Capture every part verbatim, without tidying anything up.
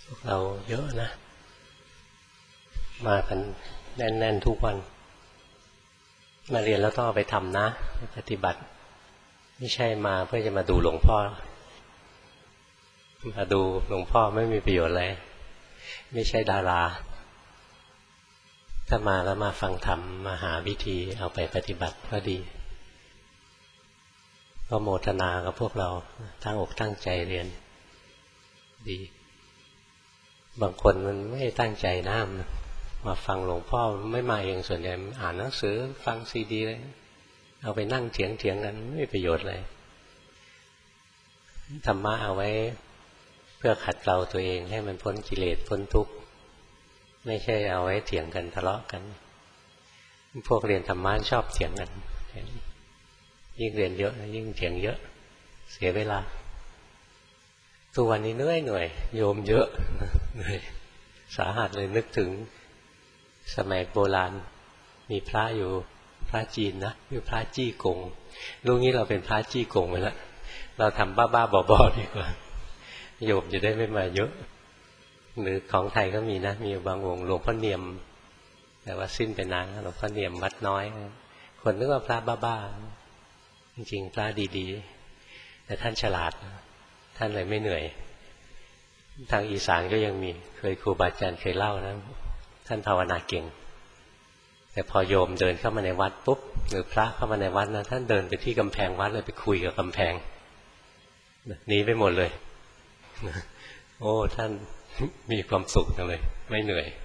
พวกเราเยอะนะมากันแน่นๆทุกวันมาเรียนแล้วต้องเอาไปทำนะปฏิบัติไม่ใช่มาเพื่อจะมาดูหลวงพ่อมาดูหลวงพ่อไม่มีประโยชน์เลยไม่ใช่ดาราถ้ามาแล้วมาฟังธรรมมาหาวิธีเอาไปปฏิบัติก็ดีก็โมทนากับพวกเราตั้งอกตั้งใจเรียนดีบางคนมันไม่ตั้งใจนะมาฟังหลวงพ่อไม่มาเองส่วนใหญ่อ่านหนังสือฟังซีดีเลยเอาไปนั่งเถียงเถียงกันไม่มีประโยชน์เลยธรรมะเอาไว้เพื่อขัดเกลาตัวเองให้มันพ้นกิเลสพ้นทุกข์ไม่ใช่เอาไว้เถียงกันทะเลาะกันพวกเรียนธรรมะชอบเถียงกันยิ่งเรียนเยอะยิ่งเถียงเยอะเสียเวลาทุกวันนี้เหนื่อยหน่อยโยมเยอะเหนื่อยสาหัสเลยนึกถึงสมัยโบราณมีพระอยู่พระจีนนะคือพระจี้กงรู้งี้เราเป็นพระจี้กงไปแล้วเราทำบ้าๆบอๆดีกว่าโยมจะได้ไม่มาเยอะหรือของไทยก็มีนะมีบางองค์หลวงพ่อเนียมแต่ว่าสิ้นไปนานหลวงพ่อเนียมวัดน้อยคนนึกว่าพระบ้าๆจริงๆพระดีๆแต่ท่านฉลาดท่านเลยไม่เหนื่อยทางอีสานก็ยังมีเคยครูบาอาจารย์เคยเล่านะท่านภาวนาเก่งแต่พอโยมเดินเข้ามาในวัดปุ๊บหรือพระเข้ามาในวัดนะท่านเดินไปที่กำแพงวัดเลยไปคุยกับกำแพงหนีไปหมดเลยโอ้ท่านมีความสุขจังเลยไม่เหนื่อย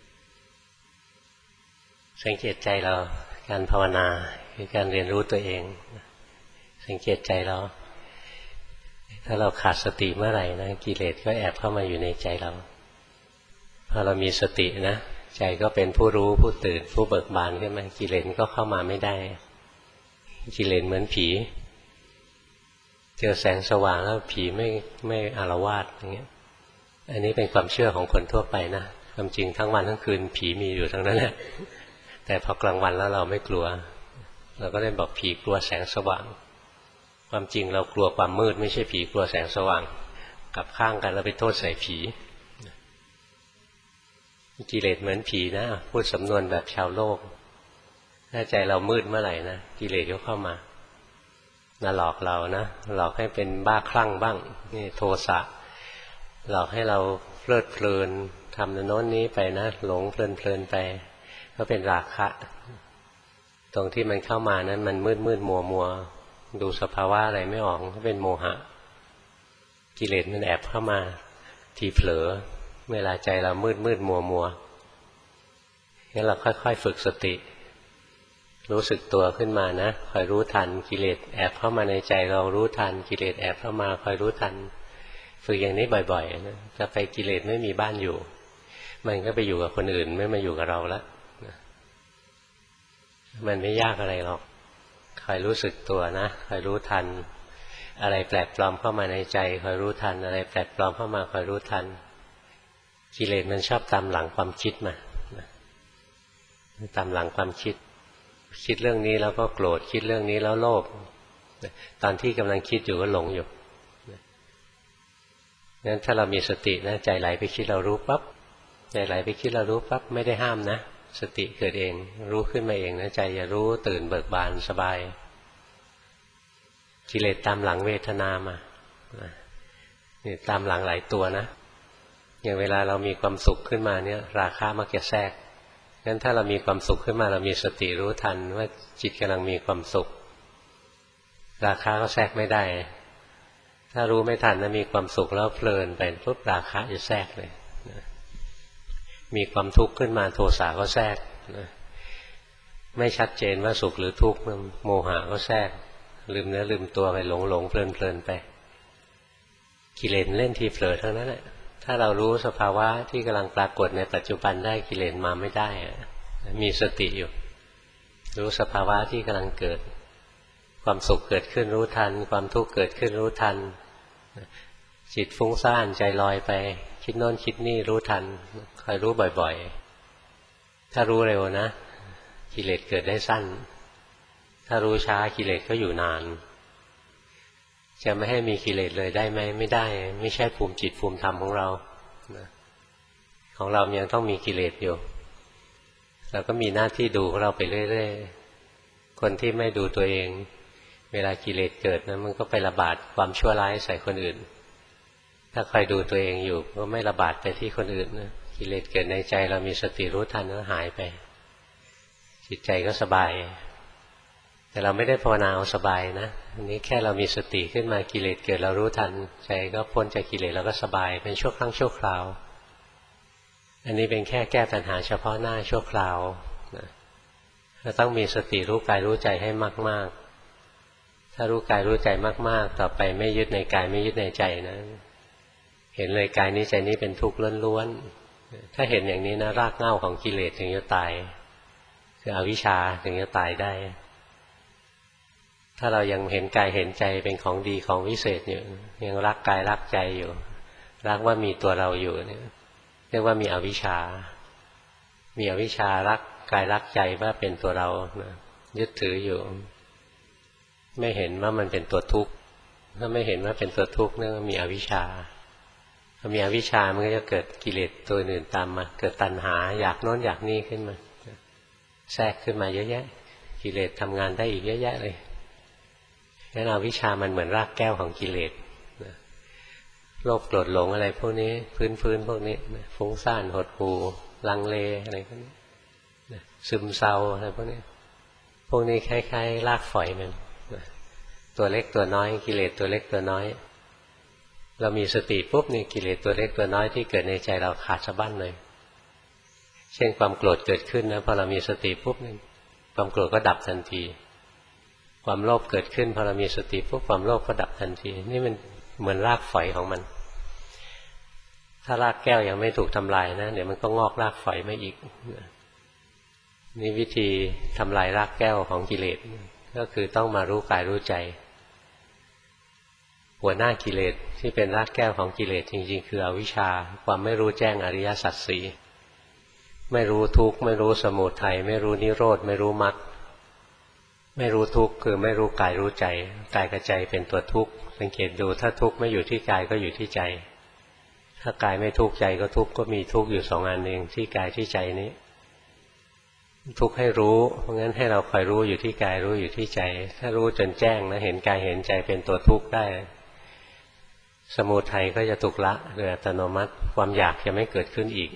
สังเกตใจเราการภาวนาคือการเรียนรู้ตัวเองสังเกตใจเราถ้าเราขาดสติเมื่อไหร่นะกิเลสก็แอบเข้ามาอยู่ในใจเราพอเรามีสตินะใจก็เป็นผู้รู้ผู้ตื่นผู้เบิกบานขึ้นมากิเลสก็เข้ามาไม่ได้กิเลสเหมือนผีเจอแสงสว่างแล้วผีไม่ไม่อาละวาดอย่างเงี้ยอันนี้เป็นความเชื่อของคนทั่วไปนะความจริงทั้งวันทั้งคืนผีมีอยู่ทั้งนั้นแหละแต่พอกลางวันแล้วเราไม่กลัวเราก็เลยบอกผีกลัวแสงสว่างความจริงเรากลัวความมืดไม่ใช่ผีกลัวแสงสว่างกลับข้างกันแล้วไปโทษใส่ผีกิเลสเหมือนผีนะพูดสำนวนแบบชาวโลกถ้าใจเรามืดเมื่อไหร่นะกิเลสก็เข้ามามาหลอกเรานะหลอกให้เป็นบ้าคลั่งบ้างนี่โทสะหลอกให้เราเพลิดเพลินทำโน้นนี้ไปนะหลงเพลินเพลินไปก็เป็นราคะตรงที่มันเข้ามานั้นมันมืดมืดมัวมัวดูสภาวะอะไรไม่ออกก็เป็นโมหะกิเลสมันแอบเข้ามาทีเผลอเวลาใจเรามืดมืดมัวมัวงั้นเราค่อยๆฝึกสติรู้สึกตัวขึ้นมานะคอยรู้ทันกิเลสแอบเข้ามาในใจเรารู้ทันกิเลสแอบเข้ามาคอยรู้ทันฝึกอย่างนี้บ่อยๆนะจะไปกิเลสไม่มีบ้านอยู่มันก็ไปอยู่กับคนอื่นไม่มาอยู่กับเราแล้วมันไม่ยากอะไรหรอกคอยรู้สึกตัวนะคอยรู้ทันอะไรแปลกปลอมเข้ามาในใจคอยรู้ทันอะไรแปลกปลอมเข้ามาคอยรู้ทันกิเลสมันชอบตามหลังความคิดมาตามหลังความคิดคิดเรื่องนี้แล้วก็โกรธคิดเรื่องนี้แล้วโลภตอนที่กำลังคิดอยู่ก็หลงอยู่งั้นถ้าเรามีสตินะใจไหลไปคิดเรารู้ปั๊บใจไหลไปคิดเรารู้ปั๊บไม่ได้ห้ามนะสติเกิดเองรู้ขึ้นมาเองนะใจอย่ารู้ตื่นเบิกบานสบายกิเลสตามหลังเวทนามานี่ตามหลังหลายตัวนะอย่างเวลาเรามีความสุขขึ้นมาเนี่ยราคะมักจะแทรกงั้นถ้าเรามีความสุขขึ้นมาเรามีสติรู้ทันว่าจิตกำลังมีความสุขราคะก็แทรกไม่ได้ถ้ารู้ไม่ทันนะมีความสุขแล้วเพลินไปปุ๊บราคะจะแทรกเลยมีความทุกข์ขึ้นมาโทสะก็แทรกไม่ชัดเจนว่าสุขหรือทุกข์โมหะก็แทรกลืมเนื้อลืมตัวไปหลงหลงเพลินเพลินไปกิเลสเล่นทีเผลอเท่านั้นแหละถ้าเรารู้สภาวะที่กำลังปรากฏในปัจจุบันได้กิเลสมาไม่ได้มีสติอยู่รู้สภาวะที่กำลังเกิดความสุขเกิดขึ้นรู้ทันความทุกข์เกิดขึ้นรู้ทันจิตฟุ้งซ่านใจลอยไปคิดโน่นคิดนี่รู้ทันคอยรู้บ่อยๆถ้ารู้เร็วนะกิเลสเกิดได้สั้นถ้ารู้ช้ากิเลสก็อยู่นานจะไม่ให้มีกิเลสเลยได้ไหมไม่ได้ไม่ใช่ภูมิจิตภูมิธรรมของเรานะของเรายังต้องมีกิเลสอยู่เราก็มีหน้าที่ดูของเราไปเรื่อยๆคนที่ไม่ดูตัวเองเวลากิเลสเกิดนะมันก็ไประบาดความชั่วร้ายใส่คนอื่นถ้าคอยดูตัวเองอยู่ก็ไม่ระบาดไปที่คนอื่นนะกิเลสเกิดในใจเรามีสติรู้ทันก็หายไปจิตใจก็สบายแต่เราไม่ได้ภาวนาเอาสบายนะอันนี้แค่เรามีสติขึ้นมากิเลสเกิดเรารู้ทันใจก็พ้นจากกิเลสเราก็สบายเป็นชั่วครั้งชั่วคราวอันนี้เป็นแค่แก้ปัญหาเฉพาะหน้าชั่วคราวนะเราต้องมีสติรู้กายรู้ใจให้มากๆถ้ารู้กายรู้ใจมากๆต่อไปไม่ยึดในกายไม่ยึดในใจนะเห็นเลยกายนี้ใจนี้เป็นทุกข์ล้วนๆถ้าเห็นอย่างนี้นะรากเหง้าของกิเลสถึงจะตายคืออวิชชาถึงจะตายได้ถ้าเรายังเห็นกายเห็นใจเป็นของดีของวิเศษอยู่ยังรักกายรักใจอยู่รักว่ามีตัวเราอยู่เนี่ยเรียกว่ามีอวิชชามีอวิชชารักกายรักใจว่าเป็นตัวเรานะยึดถืออยู่ไม่เห็นว่ามันเป็นตัวทุกข์ถ้าไม่เห็นว่าเป็นตัวทุกข์เนี่ยมีอวิชชาพอมีอวิชชามันก็จะเกิดกิเลสตัวอื่นตามมาเกิดตัณหาอยากโน้นอยากนี่ขึ้นมาแทรกขึ้นมาเยอะแยะกิเลสทำงานได้อีกเยอะแยะเลยงั้นอวิชชามันเหมือนรากแก้วของกิเลสโลภโกรธหลงอะไรพวกนี้พื้นๆพวกนี้ฟุ้งซ่านหดหู่ลังเลอะไรพวกนี้ซึมเศร้าอะไรพวกนี้พวกนี้คล้ายๆรากฝอยมันตัวเล็กตัวน้อยกิเลสตัวเล็กตัวน้อยเรามีสติปุ๊บนี่กิเลสตัวเล็กตัวน้อยที่เกิดในใจเราขาดสะบั้นเลยเช่นความโกรธเกิดขึ้นนะพอเรามีสติปุ๊บนี่ความโกรธก็ดับทันทีความโลภเกิดขึ้นพอเรามีสติปุ๊บความโลภก็ดับทันทีนี่มันเหมือนรากฝอยของมันถ้ารากแก้วยังไม่ถูกทำลายนะเดี๋ยวมันก็งอกรากฝอยมาอีกนี่วิธีทำลายรากแก้วของกิเลสก็คือต้องมารู้กายรู้ใจหัวหน้ากิเลสที่เป็นรากแก้วของกิเลสจริงๆคืออวิชชาความไม่รู้แจ้งอริยสัจสี่ไม่รู้ทุกข์ไม่รู้สมุทัยไม่รู้นิโรธไม่รู้มรรคไม่รู้ทุกข์คือไม่รู้กายรู้ใจกายกับใจเป็นตัวทุกข์สังเกตดูถ้าทุกข์ไม่อยู่ที่กายก็อยู่ที่ใจถ้ากายไม่ทุกข์ใจก็ทุกข์ก็มีทุกข์อยู่สองอันเองที่กายที่ใจนี้ทุกข์ให้รู้เพราะงั้นให้เราคอยรู้อยู่ที่กายรู้อยู่ที่ใจถ้ารู้จนแจ้งนะเห็นกายเห็นใจเป็นตัวทุกข์ได้สมุทัยก็จะถูกละโดยอัตโนมัติความอยากจะไม่เกิดขึ้นอีก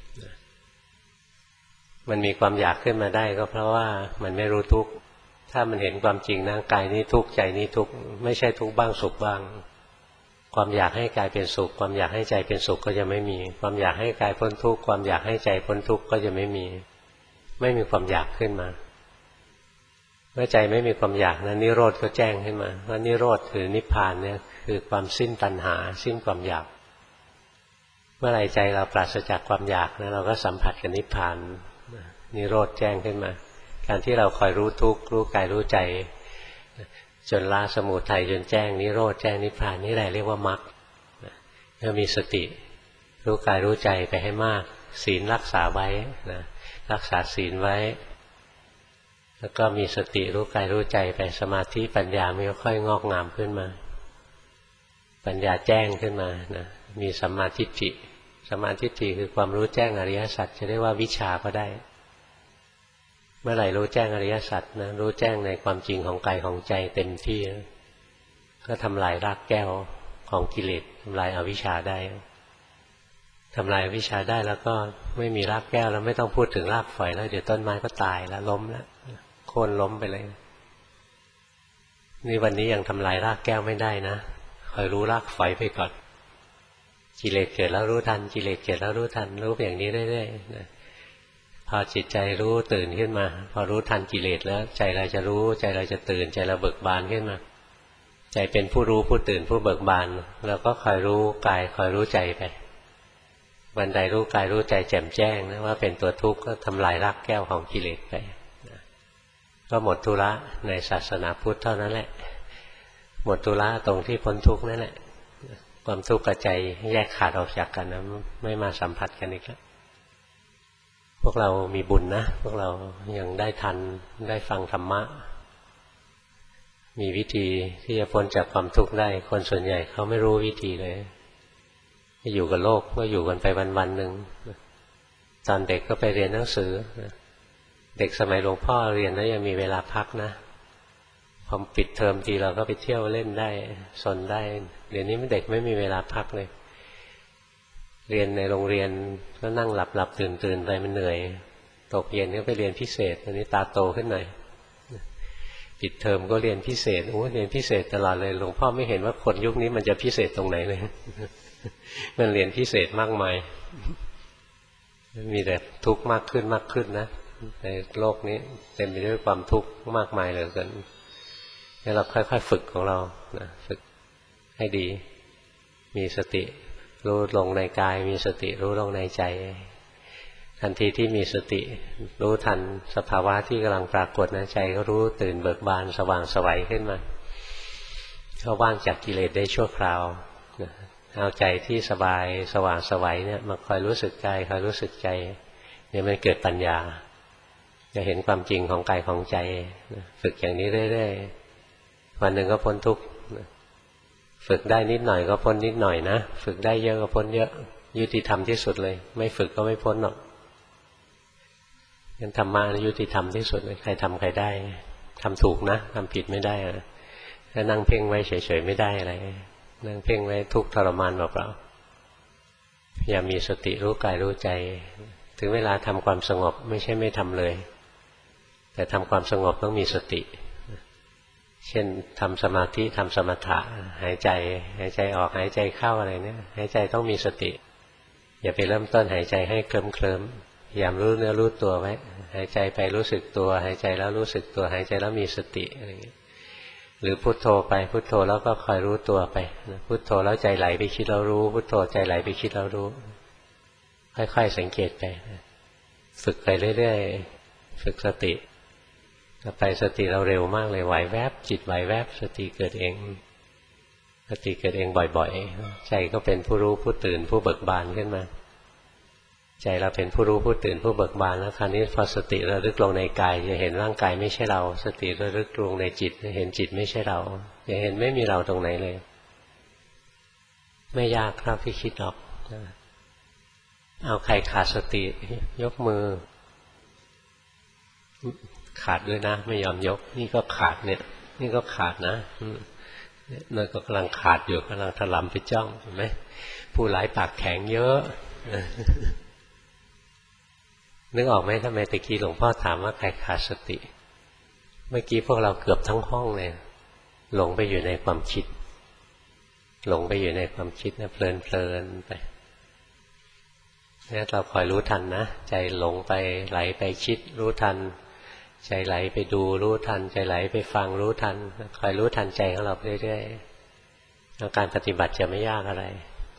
มันมีความอยากขึ้นมาได้ก็เพราะว่ามันไม่รู้ทุกข์ถ้ามันเห็นความจริงนะกายนี้ทุกข์ใจนี้ทุกข์ไม่ใช่ทุกข์บ้างสุขบ้างความอยากให้กายเป็นสุขความอยากให้ใจเป็นสุขก็จะไม่มีความอยากให้กายพ้นทุกข์ความอยากให้ใจพ้นทุกข์ก็จะไม่มีไม่มีความอยากขึ้นมาเมื่อใจไม่มีความอยากนั้นนิโรธก็แจ้งขึ้นมาว่านิโรธคือนิพพานเนี่ยคือความสิ้นตัณหาสิ้นความอยากเมื่อไรใจเราปราศจากความอยากนะเราก็สัมผัสกับนิพพานนิโรธแจ้งขึ้นมาการที่เราคอยรู้ทุกข์รู้กายรู้ใจจนละสมุทัยจนแจ้งนิโรธแจ้งนิพพานนี่แหละเรียกว่ามรรคถ้ามีสติรู้กายรู้ใจไปให้มากศีลรักษาไว้นะรักษาศีลไว้แล้วก็มีสติรู้กายรู้ใจไปสมาธิปัญญามันก็ค่อยงอกงามขึ้นมาปัญญาแจ้งขึ้นมานะมีสัมมาทิฏฐิสัมมาทิฏฐิคือความรู้แจ้งอริยสัจจะเรียกว่าวิชาก็ได้เมื่อไหร่รู้แจ้งอริยสัจนะรู้แจ้งในความจริงของกายของใจเต็มที่ก็ทำลายรากแก้วของกิเลสทำลายอวิชชาได้ทำลายอวิชชาได้แล้วก็ไม่มีรากแก้วแล้วไม่ต้องพูดถึงรากฝอยแล้วเดี๋ยวต้นไม้ก็ตายแล้วล้มแล้วโค่นล้มไปเลยนี่วันนี้ยังทำลายรากแก้วไม่ได้นะคอยรู้รากฝอยไปก่อนกิเลสเกิดแล้วรู้ทันกิเลสเกิดแล้วรู้ทันรู้อย่างนี้เรื่อยๆนะพอจิตใจรู้ตื่นขึ้นมาพอรู้ทันกิเลสแล้วใจเราจะรู้ใจเราจะตื่นใจเราเบิกบานขึ้นมาใจเป็นผู้รู้ผู้ตื่นผู้เบิกบานเราก็คอยรู้กายคอยรู้ใจไปวันใดรู้กายรู้ใจแจ่มแจ้งนะว่าเป็นตัวทุกข์ก็ทำลายรากแก้วของกิเลสไปก็หมดธุระในศาสนาพุทธเท่านั้นแหละหมดธุระตรงที่พ้นทุกข์นั่นแหละความทุกข์กับใจแยกขาดออกจากกันนะไม่มาสัมผัสกันอีกแล้วพวกเรามีบุญนะพวกเรายังได้ทันได้ฟังธรรมะมีวิธีที่จะพ้นจากความทุกข์ได้คนส่วนใหญ่เขาไม่รู้วิธีเลยอยู่กับโลกก็อยู่กันไปวันๆหนึ่งตอนเด็กก็ไปเรียนหนังสือเด็กสมัยหลวงพ่อเรียนแล้วยังมีเวลาพักนะพอปิดเทอมทีเราก็ไปเที่ยวเล่นได้สนได้เดี๋ยวนี้เด็กไม่มีเวลาพักเลยเรียนในโรงเรียนก็นั่งหลับหลับตื่นตื่นไปมันเหนื่อยตกเย็นก็ไปเรียนพิเศษอันนี้ตาโตขึ้นหน่อยปิดเทอมก็เรียนพิเศษโอ้เรียนพิเศษตลอดเลยหลวงพ่อไม่เห็นว่าคนยุคนี้มันจะพิเศษตรงไหนเลยมันเรียนพิเศษมากมายมีแต่ทุกข์มากขึ้นมากขึ้นนะในโลกนี้เต็มไปด้วยความทุกข์มากมายเหลือเกินให้เราค่อยๆฝึกของเรานะฝึกให้ดีมีสติรู้ลงในกายมีสติรู้ลงในใจทันทีที่มีสติรู้ทันสภาวะที่กำลังปรากฏนะใจก็รู้ตื่นเบิกบานสว่างไสวขึ้นมาก็ว่างจากกิเลสได้ชั่วคราวเอาใจที่สบายสว่างไสวเนี่ยมาคอยรู้สึกกายคอยรู้สึกใจเนี่ยมันเกิดปัญญาจะเห็นความจริงของกายของใจฝึกอย่างนี้เรื่อยๆวันหนึ่งก็พ้นทุกข์ฝึกได้นิดหน่อยก็พ้นนิดหน่อยนะฝึกได้เยอะก็พ้นเยอะยุติธรรมที่สุดเลยไม่ฝึกก็ไม่พ้นหรอกงั้นธรรมะยุติธรรมที่สุดเลยใครทำใครได้ทำถูกนะทำผิดไม่ได้ถ้านั่งเพ่งไว้เฉยๆไม่ได้อะไรนั่งเพ่งไว้ทุกข์ทรมานเปล่าๆอย่ามีสติรู้กายรู้ใจถึงเวลาทำความสงบไม่ใช่ไม่ทำเลยแต่ทำความสงบต้องมีสติเช่นทำสมาธิทำสมถะหายใจหายใจออกหายใจเข้าอะไรเนี่ยหายใจต้องมีสติอย่าไปเริ่มต้นหายใจให้เคลิ้มเคลิ้มพยายามรู้เนื้อรู้ตัวไว้หายใจไปรู้สึกตัวหายใจแล้วรู้สึกตัวหายใจแล้วมีสติอะไรอย่างเงี้ยหรือพุทโธไปพุทโธแล้วก็คอยรู้ตัวไปพุทโธแล้วใจไหลไปคิดแล้วรู้พุทโธใจไหลไปคิดแล้วรู้ค่อยๆสังเกตไปฝึกไปเรื่อยๆฝึกสติต่อไปสติเราเร็วมากเลยไหวแวบจิตไหวแวบสติเกิดเองสติเกิดเองบ่อยๆใจก็เป็นผู้รู้ผู้ตื่นผู้เบิกบานขึ้นมาใจเราเป็นผู้รู้ผู้ตื่นผู้เบิกบานแล้วคราวนี้พอสติระลึกลงในกายจะเห็นร่างกายไม่ใช่เราสติระลึกลงในจิตจะเห็นจิตไม่ใช่เราจะเห็นไม่มีเราตรงไหนเลยไม่ยากครับที่คิดหรอกเอาใครขาดสติยกมือขาดด้วยนะไม่ยอมยกนี่ก็ขาดเนี่ยนี่ก็ขาดนะนั่นก็กำลังขาดอยู่กำลังถลำไปจ้องเห็นไหมผู้หลายปากแข็งเยอะนึกออกไหมทำไมตะกี้หลวงพ่อถามว่าใครขาดสติเมื่อกี้พวกเราเกือบทั้งห้องเลยหลงไปอยู่ในความคิดหลงไปอยู่ในความคิดนะเพลินเพลินไปเนี่ยเราคอยรู้ทันนะใจหลงไปไหลไปคิดรู้ทันใจไหลไปดูรู้ทันใจไหลไปฟังรู้ทันคอยรู้ทันใจของเราเรื่อยๆแล้วการปฏิบัติจะไม่ยากอะไร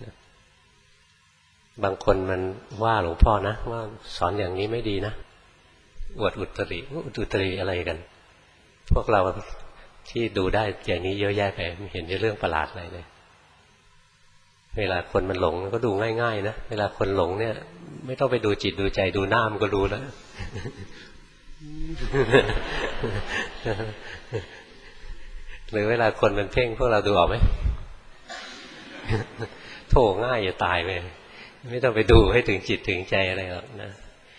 บางคนมันว่าหลวงพ่อนะว่าสอนอย่างนี้ไม่ดีนะอวดอุตริอุตริอะไรกันพวกเราที่ดูได้อย่างนี้เยอะแยะไปไม่เห็นจะเรื่องประหลาดอะไรเลยเวลาคนมันหลงก็ดูง่ายๆนะเวลาคนหลงเนี่ยไม่ต้องไปดูจิตดูใจดูหน้ามันก็รู้แล้วหรือเวลาคนมันเพ่งพวกเราดูออกไหมโถง่ายอย่าตายไปไม่ต้องไปดูให้ถึงจิตถึงใจอะไรหรอกนะ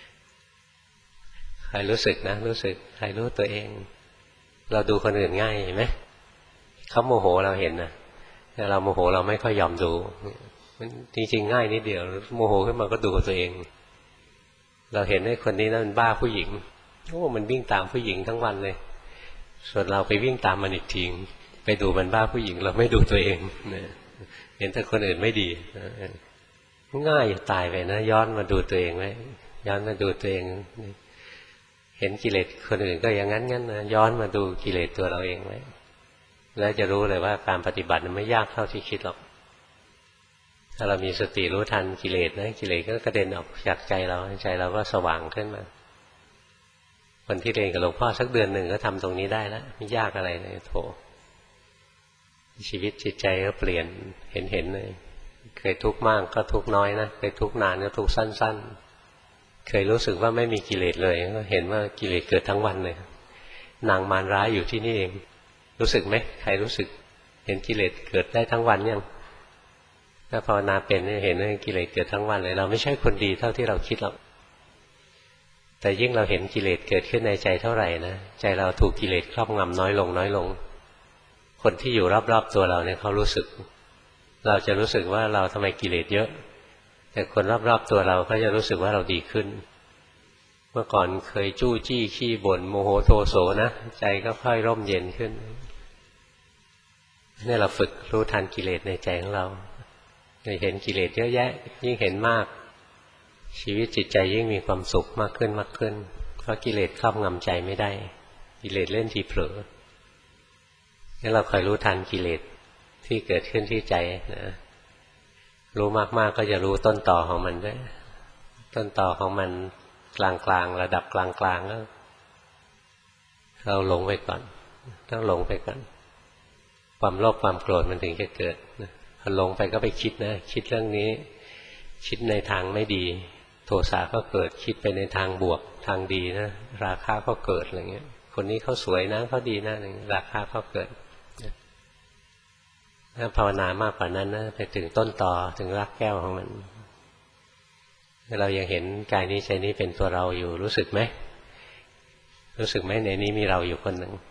ใครรู้สึกนะรู้สึกใครรู้ตัวเองเราดูคนอื่นง่ายเห็นไหมเขาโมโหเราเห็นนะแต่เราโมโหเราไม่ค่อยยอมดูมันจริงๆง่ายนิดเดียวโมโหขึ้นมาก็ดูตัวเองเราเห็นไอ้คนนี้นั่นบ้าผู้หญิงโอ้มันวิ่งตามผู้หญิงทั้งวันเลยส่วนเราไปวิ่งตามมันอีกทีไปดูมันบ้าผู้หญิงเราไม่ดูตัวเองเห็นแต่คนอื่นไม่ดีง่ายตายไปนะย้อนมาดูตัวเองไว้ย้อนมาดูตัวเองเห็นกิเลสคนอื่นก็อย่างนั้นงั้นนะย้อนมาดูกิเลสตัวเราเองไว้แล้วจะรู้เลยว่าการปฏิบัติมันไม่ยากเท่าที่คิดหรอกถ้าเรามีสติรู้ทันกิเลสนะกิเลสก็กระเด็นออกจากใจเราใจเราก็สว่างขึ้นมาคนที่เรียนกับหลวงพ่อสักเดือนหนึ่งก็ทำตรงนี้ได้แล้วไม่ยากอะไรเลยโถชีวิตจิตใจก็เปลี่ยนเห็นเห็นเลยเคยทุกข์มากก็ทุกข์น้อยนะเคยทุกข์นานก็ทุกข์สั้นๆเคยรู้สึกว่าไม่มีกิเลสเลยก็เห็นว่ากิเลสเกิดทั้งวันเลยนางมารร้ายอยู่ที่นี่เองรู้สึกไหมใครรู้สึกเห็นกิเลสเกิดได้ทั้งวันยังถ้าภาวนาเป็นเห็นว่ากิเลสเกิดทั้งวันเลยเราไม่ใช่คนดีเท่าที่เราคิดหรอกแต่ยิ่งเราเห็นกิเลสเกิดขึ้นในใจเท่าไหร่นะใจเราถูกกิเลสครอบงำน้อยลงน้อยลงคนที่อยู่รอบๆตัวเราเนี่ยเขารู้สึกเราจะรู้สึกว่าเราทำไมกิเลสเยอะแต่คนรอบๆตัวเราก็จะรู้สึกว่าเราดีขึ้นเมื่อก่อนเคยจู้จี้ขี้บ่นโมโหโทโสนะใจก็ค่อยร่มเย็นขึ้นนี่เราฝึกรู้ทันกิเลสในใจของเราเห็นกิเลสเยอะแยะยิ่งเห็นมากชีวิตจิตใจยิ่งมีความสุขมากขึ้นมากขึ้นเพราะกิเลสครอบงำใจไม่ได้กิเลสเล่นทีเผลอนี่เราคอยรู้ทันกิเลสที่เกิดขึ้นที่ใจนะรู้มากๆก็จะรู้ต้นต่อของมันด้วยต้นต่อของมันกลางๆระดับกลางๆก็เราหลงไปก่อนต้องหลงไปก่อนความโลภความโกรธมันถึงจะเกิดพอหลงไปก็ไปคิดนะคิดเรื่องนี้คิดในทางไม่ดีโทสะก็เกิดคิดไปในทางบวกทางดีนะราคะก็เกิดอะไรเงี้ยคนนี้เขาสวยนะเขาดีนะราคะก็เกิดถ้าภาวนามากกว่านั้นนะไปถึงต้นตอถึงรากแก้วของมันเรายังเห็นกายนี้ใจนี้เป็นตัวเราอยู่รู้สึกไหมรู้สึกไหมในนี้มีเราอยู่คนหนึ่ง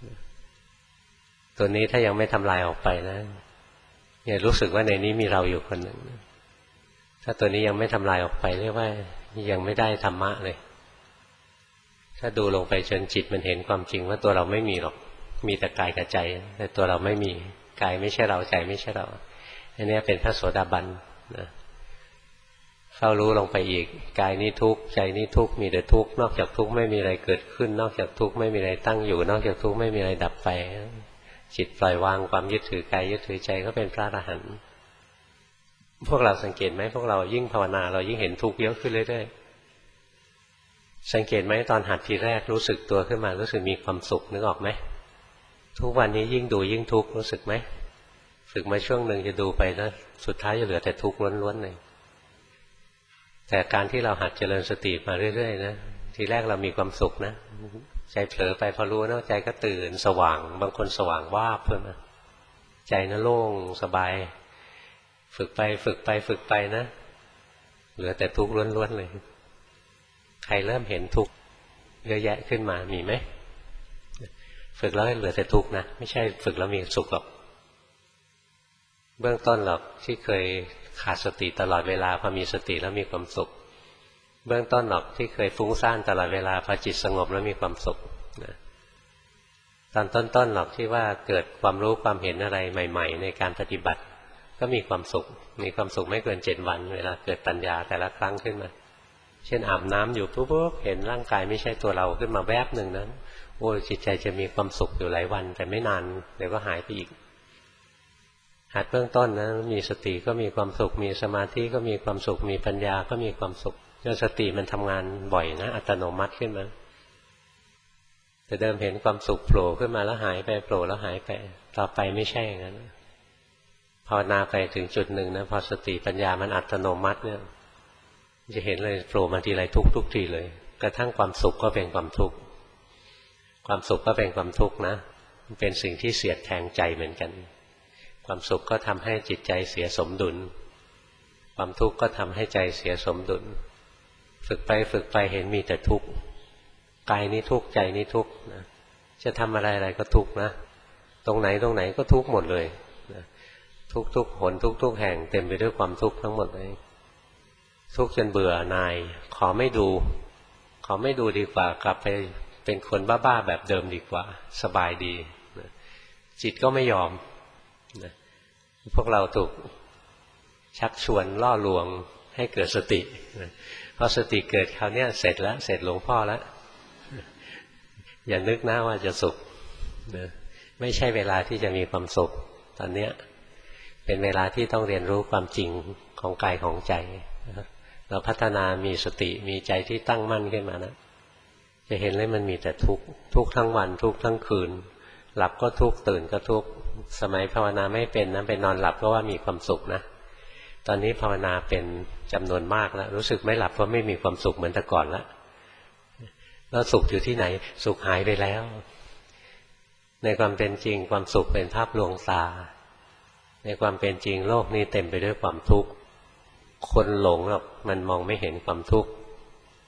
ตัวนี้ถ้ายังไม่ทำลายออกไปนะอย่ารู้สึกว่าในนี้มีเราอยู่คนหนึ่งถ้าตัวนี้ยังไม่ทำลายออกไปเรียกว่ายังไม่ได้ธรรมะเลยถ้าดูลงไปจนจิตมันเห็นความจริงว่าตัวเราไม่มีหรอกมีแต่กายกับใจแต่ตัวเราไม่มีกายไม่ใช่เราใจไม่ใช่เราอันนี้เป็นพระโสดาบันนะเข้ารู้ลงไปอีกกายนี้ทุกข์ใจนี้ทุกข์มีแต่ทุกข์นอกจากทุกข์ไม่มีอะไรเกิดขึ้นนอกจากทุกข์ไม่มีอะไรตั้งอยู่นอกจากทุกข์ไม่มีอะไรดับไปจิตปล่อยวางความยึดถือกายยึดถือใจก็เป็นพระอรหันต์พวกเราสังเกตไหมพวกเรายิ่งภาวนาเรายิ่งเห็นทุกข์เยอะขึ้นเรื่อยๆสังเกตไหมตอนหัดทีแรกรู้สึกตัวขึ้นมารู้สึกมีความสุขนึกออกไหมทุกวันนี้ยิ่งดูยิ่งทุกข์รู้สึกไหมฝึกมาช่วงหนึ่งจะดูไปแล้วสุดท้ายจะเหลือแต่ทุกข์ล้วนๆเลยแต่การที่เราหัดเจริญสติมาเรื่อยๆนะทีแรกเรามีความสุขนะใจเผลอไปพอรู้นะใจก็ตื่นสว่างบางคนสว่างวาบเพิ่มนะใจน่ะโล่งสบายฝึกไปฝึกไปฝึกไปนะเหลือแต่ทุกข์ล้วนๆเลยใครเริ่มเห็นทุกข์เยอะแยะขึ้นมามีไหมฝึกแล้วเหลือแต่ทุกข์นะไม่ใช่ฝึกแล้วมีสุขหรอกเบื้องต้นหรอกที่เคยขาดสติตลอดเวลาพอมีสติแล้วมีความสุขเบื้องต้นหรอกที่เคยฟุ้งซ่านตลอดเวลาพอจิตสงบแล้วมีความสุขนะตอนต้นๆหรอกที่ว่าเกิดความรู้ความเห็นอะไรใหม่ๆในการปฏิบัติก็มีความสุขมีความสุขไม่เกินเจ็ดวันเวลาเกิดปัญญาแต่ละครั้งขึ้นมาเช่นอาบน้ำอยู่ปุ๊บเห็นร่างกายไม่ใช่ตัวเราขึ้นมาแวบหนึ่งนั้นโอ้จิตใจจะมีความสุขอยู่หลายวันแต่ไม่นานเดี๋ยวก็หายไปอีกหัดเบื้องต้นนะมีสติก็มีความสุขมีสมาธิก็มีความสุขมีปัญญาก็มีความสุขจนสติมันทำงานบ่อยนะอัตโนมัติขึ้นมาแต่เดิมเห็นความสุขโผล่ขึ้นมาแล้วหายไปโผล่แล้วหายไปต่อไปไม่ใช่อย่างนั้นภาวนาไปถึงจุดหนึ่งนะพอสติปัญญามันอัตโนมัติเนี่ยจะเห็นเลยโผล่มาทีไรทุกทุกทีเลยกระทั่งความสุขก็เป็นความทุกข์ความสุขก็เป็นความทุกข์นะมันเป็นสิ่งที่เสียดแทงใจเหมือนกันความสุขก็ทำให้จิตใจเสียสมดุลความทุกข์ก็ทำให้ใจเสียสมดุลฝึกไปฝึกไปเห็นมีแต่ทุกข์กายนี้ทุกข์ใจนี้ทุกข์นะจะทำอะไรอะไรก็ทุกข์นะตรงไหนตรงไหนก็ทุกข์หมดเลยนะทุกทุกหนทุกทุกแห่งเต็มไปด้วยความทุกข์ทั้งหมดเลยทุกข์จนเบื่อหน่ายขอไม่ดูขอไม่ดูดีกว่ากลับไปเป็นคนบ้าๆแบบเดิมดีกว่าสบายดีนะจิตก็ไม่ยอมนะพวกเราถูกชักชวนล่อลวงให้เกิดสตินะพอสติเกิดคราวนี้เสร็จแล้วเสร็จหลวงพ่อแล้วอย่านึกนะว่าจะสุขนะไม่ใช่เวลาที่จะมีความสุขตอนนี้เป็นเวลาที่ต้องเรียนรู้ความจริงของกายของใจนะเราพัฒนามีสติมีใจที่ตั้งมั่นขึ้นมานะจะเห็นเลยมันมีแต่ทุกข์ทุกข์ทั้งวันทุกข์ทั้งคืนหลับก็ทุกข์ตื่นก็ทุกข์สมัยภาวนาไม่เป็นนะเป็นนอนหลับก็ว่ามีความสุขนะตอนนี้ภาวนาเป็นจำนวนมากแล้วรู้สึกไม่หลับเพราะไม่มีความสุขเหมือนแต่ก่อนแล้วแล้วสุขอยู่ที่ไหนสุขหายไปแล้วในความเป็นจริงความสุขเป็นภาพลวงตาในความเป็นจริงโลกนี้เต็มไปด้วยความทุกข์คนหลงหรอกมันมองไม่เห็นความทุกข์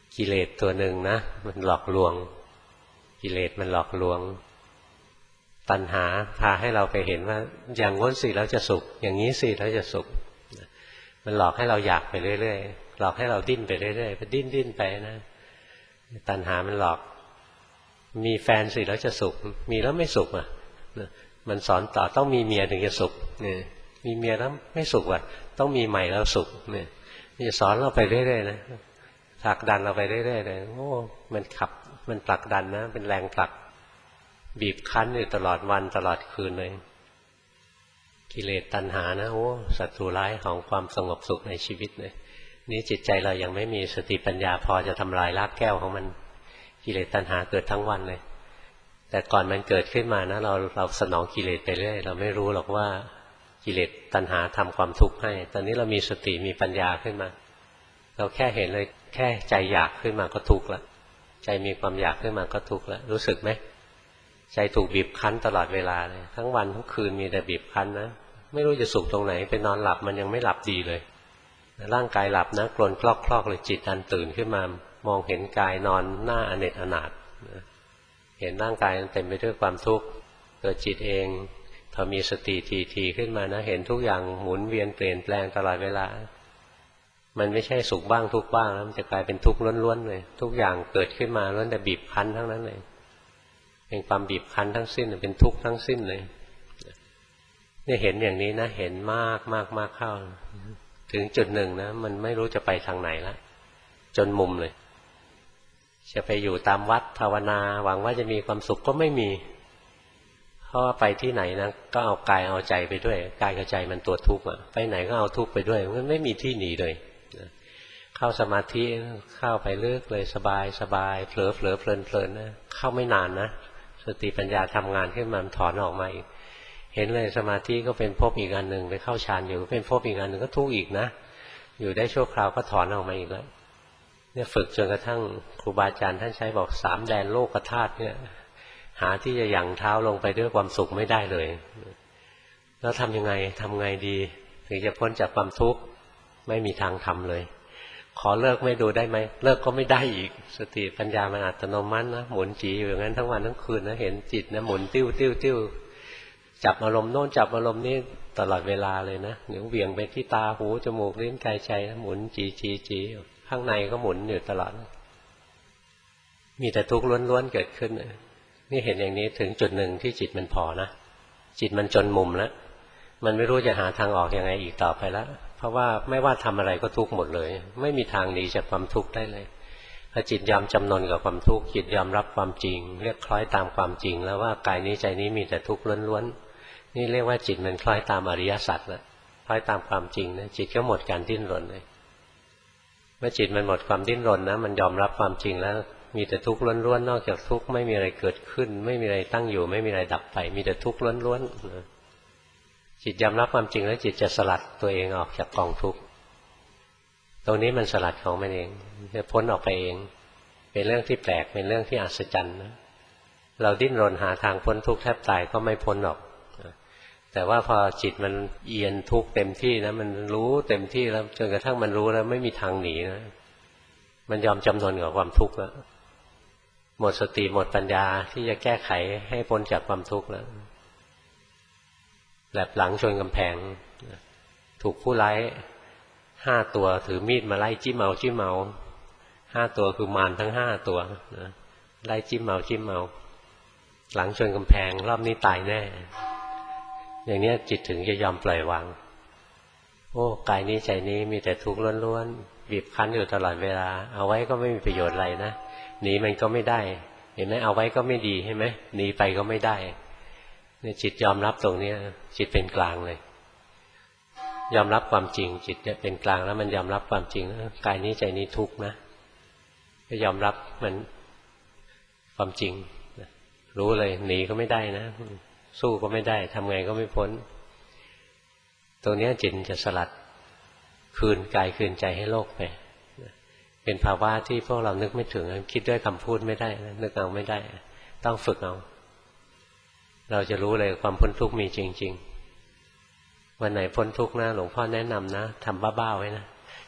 กิเลสตัวหนึ่งนะมันหลอกลวงกิเลสมันหลอกลวงตัณหาพาให้เราไปเห็นว่าอย่างง้นสิแล้วจะสุขอย่างนี้สิแล้วจะสุขมันหลอกให้เราอยากไปเรื่อยๆหลอกให้เราดิ้นไปเรื่อยๆไปดิ้นดิ้นไปนะตัณหามันหลอกมีแฟนสิแล้วจะสุขมีแล้วไม่สุขอ่ะมันสอนต่อต้องมีเมียถึงจะสุขเนี่ยมีเมียแล้วไม่สุขอ่ะต้องมีใหม่แล้วสุขเนี่ยจะสอนเราไปเรื่อยๆนะผลักดันเราไปเรื่อยๆเลยโอ้มันขับมันผลักดันนะเป็นแรงผลักบีบคั้นอยู่ตลอดวันตลอดคืนเลยกิเลสตัณหานะโอ้ศัตรูร้ายของความสงบสุขในชีวิตเลยนี่จิตใจเรายังไม่มีสติปัญญาพอจะทำลายรากแก้วของมันกิเลสตัณหาเกิดทั้งวันเลยแต่ก่อนมันเกิดขึ้นมานะเราเราสนองกิเลสไปเรื่อยเราไม่รู้หรอกว่ากิเลสตัณหาทำความทุกข์ให้ตอนนี้เรามีสติมีปัญญาขึ้นมาเราแค่เห็นเลยแค่ใจอยากขึ้นมาก็ทุกข์ละใจมีความอยากขึ้นมาก็ทุกข์ละรู้สึกไหมใจถูกบีบคั้นตลอดเวลาเลยทั้งวันทั้งคืนมีแต่บีบคั้นนะไม่รู้จะสุขตรงไหนไปนอนหลับมันยังไม่หลับดีเลยร่างกายหลับนะกลนคลอกคลอกเลยจิตอันตื่นขึ้นมามองเห็นกายนอนหน้าอเนจอนาถเห็นร่างกายมันเต็มไปด้วยความทุกข์ตัวจิตเองพอมีสติทีๆขึ้นมานะเห็นทุกอย่างหมุนเวียนเปลี่ยนแปลงตลอดเวลามันไม่ใช่สุขบ้างทุกข์บ้างแล้วมันจะกลายเป็นทุกข์ล้วนๆเลยทุกอย่างเกิดขึ้นมาล้วนแต่บีบคั้นทั้งนั้นเลยเป็นความบีบคั้นทั้งสิ้นเป็นทุกข์ทั้งสิ้นเลยนี่เห็นอย่างนี้นะเห็นมากมากมากเข้าถึงจุดหนึ่งนะมันไม่รู้จะไปทางไหนละจนมุมเลยจะไปอยู่ตามวัดภาวนาหวังว่าจะมีความสุขก็ไม่มีเพราะว่าไปที่ไหนนะก็เอากายเอาใจไปด้วยกายกับใจมันตัวทุกข์อ่ะไปไหนก็เอาทุกข์ไปด้วยมันไม่มีที่หนีเลยเข้าสมาธิเข้าไปลึกเลยสบายสบายเผลอเผลอเพลินเพลินนะเข้าไม่นานนะสติปัญญาทำงานขึ้นมาถอนออกมาอีกเห็นเลยสมาธิก็เป็นภพอีกอันหนึ่งไปเข้าฌานอยู่เป็นภพอีกอันหนึ่งก็ทุกข์อีกนะอยู่ได้ชั่วคราวก็ถอนออกมาอีกแล้วเนี่ยฝึกจนกระทั่งครูบาอาจารย์ท่านใช้บอกสามแดนโลกธาตุเนี่ยหาที่จะหยั่งเท้าลงไปด้วยความสุขไม่ได้เลยแล้วทำยังไงทำไงดีถึงจะพ้นจากความทุกข์ไม่มีทางทำเลยขอเลิกไม่ดูได้ไหมเลิกก็ไม่ได้อีกสติปัญญามันอัตโนมัตินะหมุนจีอยู่อย่างนั้นทั้งวันทั้งคืนนะเห็นจิตนะหมุนติ้วติ้วติ้วจับอารมณ์โน้นจับอารมณ์นี้ตลอดเวลาเลยนะเดี๋ยวเหวี่ยงไปที่ตาหูจมูกลิ้นกายใจนะหมุนจีจีจีข้างในก็หมุนอยู่ตลอดมีแต่ทุกข์ล้วนๆเกิดขึ้นนี่เห็นอย่างนี้ถึงจุดหนึ่งที่จิตมันพอนะจิตมันจนมุมแล้วมันไม่รู้จะหาทางออกยังไงอีกต่อไปแล้วเพราะว่าไม่ว่าทำอะไรก็ทุกข์หมดเลยไม่มีทางหนีจากความทุกข์ได้เลยถ้าจิตยอมจำนนกับความทุกข์จิตยอมรับความจริงเรียกคล้อยตามความจริงแล้วว่ากายนี้ใจนี้มีแต่ทุกข์ล้วนๆนี่เรียกว่าจิตมันคล้อยตามอริยสัจแล้วคล้อยตามความจริงนะจิตก็หมดการดิ้นรนเลยเมื่อจิตมันหมดความดิ้นรนนะมันยอมรับความจริงแล้วมีแต่ทุกข์ล้วนๆนอกจากทุกข์ไม่มีอะไรเกิดขึ้นไม่มีอะไรตั้งอยู่ไม่มีอะไรดับไปมีแต่ทุกข์ล้วนๆจิตยอมรับความจริงแล้วจิตจะสลัดตัวเองออกจากกองทุกข์ตรงนี้มันสลัดของมันเองจะพ้นออกไปเองเป็นเรื่องที่แปลกเป็นเรื่องที่อัศจรรย์นะเราดิ้นรนหาทางพ้นทุกข์แทบตายก็ไม่พ้นหรอกแต่ว่าพอจิตมันเอียนทุกข์เต็มที่นะมันรู้เต็มที่แล้วจนกระทั่งมันรู้แล้วไม่มีทางหนีนะมันยอมจำนนกับความทุกข์แล้วหมดสติหมดปัญญาที่จะแก้ไขให้พ้นจากความทุกข์แล้วแหลบหลังชนกำแพงถูกผู้ร้ายห้าตัวถือมีดมาไล่จิ้มเมาจิ้มเมาห้าตัวคือมารทั้งห้าตัวนะไล่จิ้มเมาจิ้มเมาหลังชนกำแพงรอบนี้ตายแน่อย่างนี้จิตถึงจะยอมปล่อยวางโอ้กายนี้ใจนี้มีแต่ทุกข์ล้วนๆบีบคั้นอยู่ตลอดเวลาเอาไว้ก็ไม่มีประโยชน์อะไรนะหนีมันก็ไม่ได้เห็นไหมเอาไว้ก็ไม่ดีใช่ไหมหนีไปก็ไม่ได้เนี่ยจิตยอมรับตรงนี้จิตเป็นกลางเลยยอมรับความจริงจิตเนี่ยเป็นกลางแล้วมันยอมรับความจริงกายนี้ใจนี้ทุกข์นะก็ยอมรับมันความจริงรู้เลยหนีก็ไม่ได้นะสู้ก็ไม่ได้ทำไงก็ไม่พ้นตรงนี้จิตจะสลัดคืนกายคืนใจให้โลกไปเป็นภาวะที่พวกเรานึกไม่ถึงคิดด้วยคำพูดไม่ได้นึกเอาไม่ได้ต้องฝึกเอาเราจะรู้เลยความพ้นทุกข์มีจริงๆวันไหนพ้นทุกข์นะหลวงพ่อแนะนำนะทำบ้าๆไว้นะ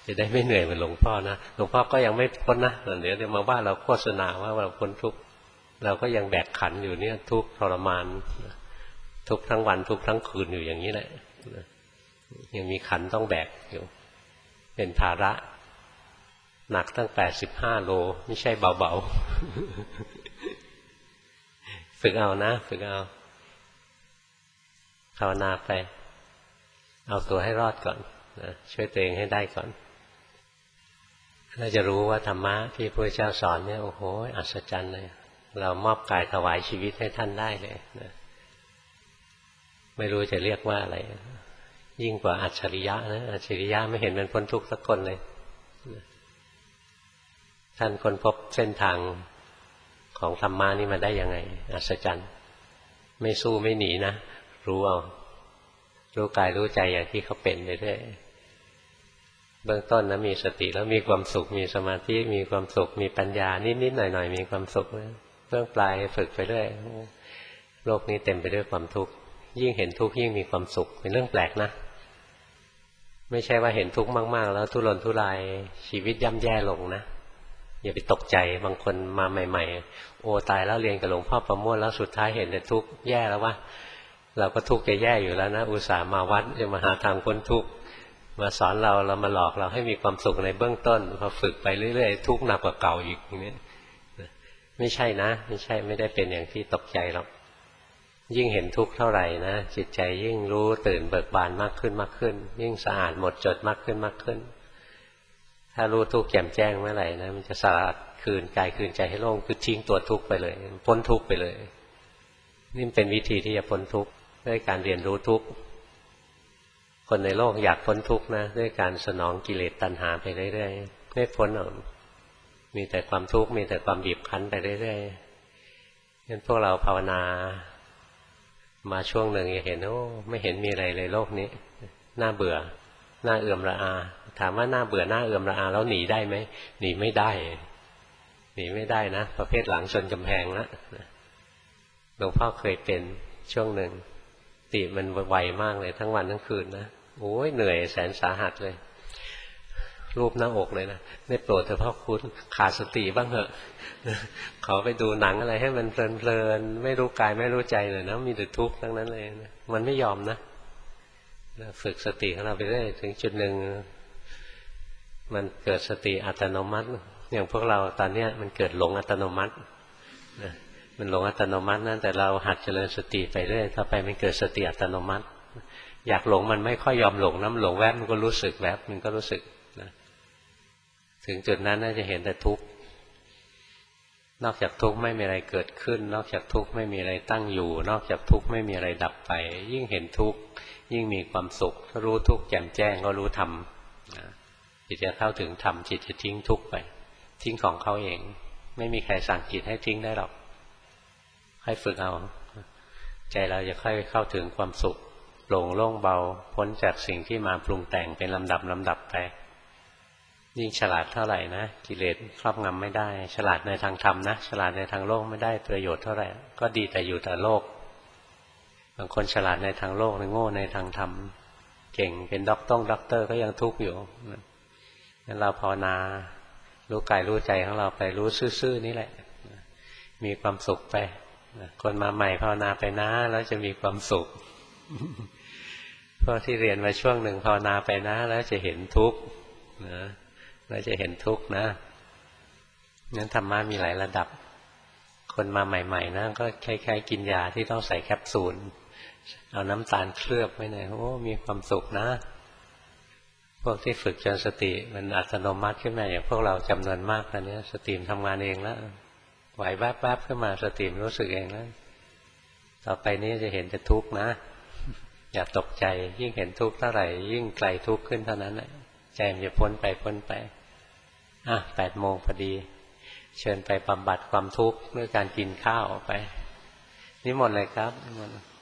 จะได้ไม่เหนื่อยเหมือนหลวงพ่อนะหลวงพ่อก็ยังไม่พ้นนะเดี๋ยวเดี๋ยวมาว่าเราโฆษณาว่าเราพ้นทุกข์เราก็ยังแบกขันอยู่เนี่ยทุกข์ทรมานทุกข์ทั้งวันทุกข์ทั้งคืนอยู่อย่างนี้แหละยังมีขันต้องแบกอยู่เป็นภาระหนักตั้งแปดสิบห้าโลไม่ใช่เบาๆฝึกเอานะฝึกเอาภาวนาไปเอาตัวให้รอดก่อนนะช่วยตัวเองให้ได้ก่อนเราจะรู้ว่าธรรมะที่พระเจ้าสอนเนี่ยโอ้โหอัศจรรย์เลยเรามอบกายถวายชีวิตให้ท่านได้เลยนะไม่รู้จะเรียกว่าอะไรยิ่งกว่าอัจฉริยะนะอัจฉริยะไม่เห็นเป็นพ้นทุกข์สักคนเลยท่านค้นพบเส้นทางของธรรมะนี่มาได้ยังไงอัศจรรย์ไม่สู้ไม่หนีนะรู้เอารู้กายรู้ใจอย่างที่เขาเป็นไปเรื่อยเบื้องต้นนะมีสติแล้วมีความสุขมีสมาธิมีความสุขมีปัญญานิดๆหน่อยๆมีความสุขเบื้องปลายฝึกไปเรื่อยโลกนี้เต็มไปด้วยความทุกข์ยิ่งเห็นทุกข์ยิ่งมีความสุขเป็นเรื่องแปลกนะไม่ใช่ว่าเห็นทุกข์มากๆแล้วทุรนทุรายชีวิตย่ำแย่ลงนะอย่าไปตกใจบางคนมาใหม่ๆโอ้ตายแล้วเรียนกับหลวงพ่อประโมทแล้วสุดท้ายเห็นแต่ทุกข์แย่แล้ววะเราก็ทุกข์จะแย่อยู่แล้วนะอุตส่าห์มาวัดจะมาหาทางพ้นทุกข์มาสอนเราเรามาหลอกเราให้มีความสุขในเบื้องต้นพอฝึกไปเรื่อยๆทุกข์หนักกว่าเก่าอีกอย่างนี้ไม่ใช่นะไม่ใช่ไม่ได้เป็นอย่างที่ตกใจหรอกยิ่งเห็นทุกข์เท่าไหร่นะจิตใจยิ่งรู้ตื่นเบิกบานมากขึ้นมากขึ้นยิ่งสะอาดหมดจดมากขึ้นมากขึ้นถ้ารู้ทุกข์แจ่มแจ้งเมื่อไหร่นะมันจะสะอาดคืนกายคืนใจให้โล่งคือทิ้งตัวทุกข์ไปเลยพ้นทุกข์ไปเลยนี่เป็นวิธีที่จะพ้นทุกข์ด้วยการเรียนรู้ทุกข์คนในโลกอยากพ้นทุกข์นะด้วยการสนองกิเลสตัณหาไปเรื่อยๆไม่พ้นหรอกมีแต่ความทุกข์มีแต่ความบีบคั้นไปเรื่อยๆงั้นพวกเราภาวนามาช่วงหนึ่งจะเห็นโอ้ไม่เห็นมีอะไรเลยโลกนี้น่าเบื่อน่าเอื่อมระอาถามว่าน่าเบื่อน่าเอื่อมระอาแล้วหนีได้ไหมหนีไม่ได้หนีไม่ได้นะประเภทหลังชนกำแพงแล้วหลวงพ่อเคยเป็นช่วงหนึ่งติมันไวมากเลยทั้งวันทั้งคืนนะโอ้ยเหนื่อยแสนสาหัสเลยรูปหน้าอกเลยนะได้โปรดเถอะพ่อคุณขาดสติบ้างเถอะขอไปดูหนังอะไรให้มันเพลินๆไม่รู้กายไม่รู้ใจเลยนะมีแต่ทุกข์ทั้งนั้นเลยนะมันไม่ยอมนะฝึกสติของเราไปเรื่อยถึงจุดหนึ่งมันเกิดสติอัตโนมัติอย่างพวกเราตอนนี้มันเกิดหลงอัตโนมัตินะมันหลงอัตโนมัตินั่นแต่เราหัดเจริญสติไปเรื่อยต่อไปมันเกิดสติอัตโนมัติอยากหลงมันไม่ค่อยยอมหลงน้ำหลงแวบมันก็รู้สึกแวบมันก็รู้สึกนะถึงจุดนั้นน่าจะเห็นแต่ทุกข์นอกจากทุกข์ไม่มีอะไรเกิดขึ้นนอกจากทุกข์ไม่มีอะไรตั้งอยู่นอกจากทุกข์ไม่มีอะไรดับไปยิ่งเห็นทุกข์ยิ่งมีความสุขถ้ารู้ทุกข์แจ่มแจ้งก็รู้ธรรมจิตจะเข้าถึงธรรมจิตจะทิ้งทุกข์ไปทิ้งของเขาเองไม่มีใครสั่งจิตให้ทิ้งได้หรอกค่อยฝึกเอาใจเราจะค่อยเข้าถึงความสุขโปร่งโล่งเบาพ้นจากสิ่งที่มาปรุงแต่งเป็นลำดับลำดับไปยิ่งฉลาดเท่าไหร่นะกิเลสครอบงำไม่ได้ฉลาดในทางธรรมนะฉลาดในทางโลกไม่ได้ประโยชน์เท่าไหร่ก็ดีแต่อยู่แต่โลกบางคนฉลาดในทางโลกโง่ในทางธรรมเก่งเป็นด็อกต้องด็อกเตอร์ก็ยังทุกข์อยู่งั้นเราภาวนารู้กายรู้ใจของเราไปรู้ซื่อๆนี่แหละมีความสุขไปคนมาใหม่ภาวนาไปนะแล้วจะมีความสุขพวกที่เรียนมาช่วงหนึ่งภาวนาไปนะแล้วจะเห็นทุกข์นะแล้วจะเห็นทุกข์นะงั้นธรรมะมีหลายระดับคนมาใหม่ๆนะก็คล้ายๆกินยาที่ต้องใส่แคปซูลเอาน้ำตาลเคลือบไว้หน่อยโอ้มีความสุขนะพวกที่ฝึกจนสติมันอัตโนมัติขึ้นมาอย่างพวกเราจำนวนมากตอนนี้สติมันทำงานเองแล้วไหวแวบๆขึ้นมาสติมันรู้สึกเองแล้วต่อไปนี้จะเห็นแต่ทุกข์นะอย่าตกใจยิ่งเห็นทุกข์เท่าไหร่ยิ่งไกลทุกข์ขึ้นเท่านั้นแหละใจมันจะพ้นไปพ้นไปอ่ะแปดโมงพอดีเชิญไปบำบัดความทุกข์ด้วยการกินข้าวออกไปนิมนต์เลยครับนิมนต์